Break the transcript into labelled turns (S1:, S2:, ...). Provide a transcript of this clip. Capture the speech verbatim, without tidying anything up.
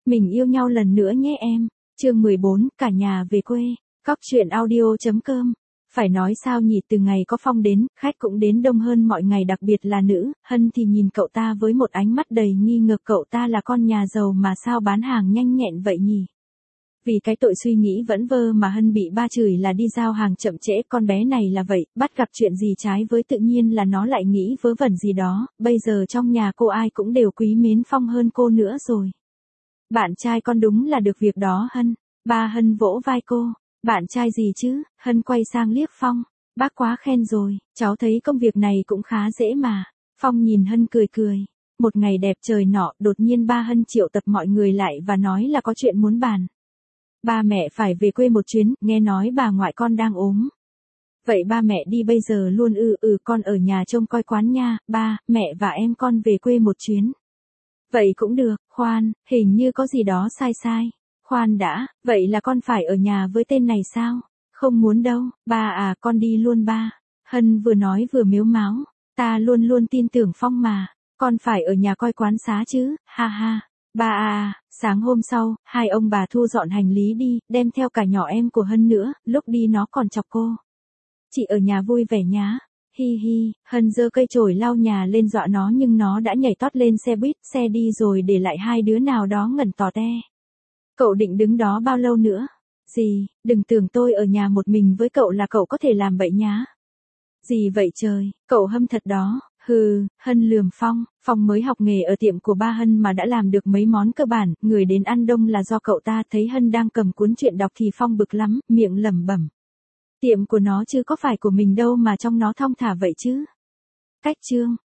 S1: Mình yêu nhau lần nữa nhé em. Chương mười bốn, cả nhà về quê. Cóc truyện audio chấm com. Phải nói sao nhỉ, từ ngày có Phong đến, khách cũng đến đông hơn mọi ngày, đặc biệt là nữ. Hân thì nhìn cậu ta với một ánh mắt đầy nghi ngờ, cậu ta là con nhà giàu mà sao bán hàng nhanh nhẹn vậy nhỉ? Vì cái tội suy nghĩ vẫn vơ mà Hân bị ba chửi là đi giao hàng chậm trễ. Con bé này là vậy, bắt gặp chuyện gì trái với tự nhiên là nó lại nghĩ vớ vẩn gì đó. Bây giờ trong nhà cô ai cũng đều quý mến Phong hơn cô nữa rồi. Bạn trai con đúng là được việc đó Hân. Ba Hân vỗ vai cô. Bạn trai gì chứ? Hân quay sang liếc Phong. Bác quá khen rồi, cháu thấy công việc này cũng khá dễ mà. Phong nhìn Hân cười cười. Một ngày đẹp trời nọ, đột nhiên ba Hân triệu tập mọi người lại và nói là có chuyện muốn bàn. Ba mẹ phải về quê một chuyến, nghe nói bà ngoại con đang ốm. Vậy ba mẹ đi bây giờ luôn? Ừ ừ con ở nhà trông coi quán nha, ba, mẹ và em con về quê một chuyến. Vậy cũng được, khoan, hình như có gì đó sai sai. Khoan đã, vậy là con phải ở nhà với tên này sao? Không muốn đâu, ba à, con đi luôn ba. Hân vừa nói vừa mếu máo, ta luôn luôn tin tưởng Phong mà, con phải ở nhà coi quán xá chứ, ha ha. Ba à, sáng hôm sau, hai ông bà thu dọn hành lý đi, đem theo cả nhỏ em của Hân nữa, lúc đi nó còn chọc cô. Chị ở nhà vui vẻ nhá. Hi hi, Hân giơ cây chổi lau nhà lên dọa nó nhưng nó đã nhảy tót lên xe buýt, xe đi rồi để lại hai đứa nào đó ngẩn tò te. Cậu định đứng đó bao lâu nữa? Gì, đừng tưởng tôi ở nhà một mình với cậu là cậu có thể làm bậy nhá. Gì vậy trời, cậu hâm thật đó. Hừ, Hân lườm Phong. Phong mới học nghề ở tiệm của ba Hân mà đã làm được mấy món cơ bản, người đến ăn đông là do cậu ta. Thấy Hân đang cầm cuốn truyện đọc thì Phong bực lắm, miệng lẩm bẩm. Tiệm của nó chứ có phải của mình đâu mà trong nó thong thả vậy chứ. Cách chương.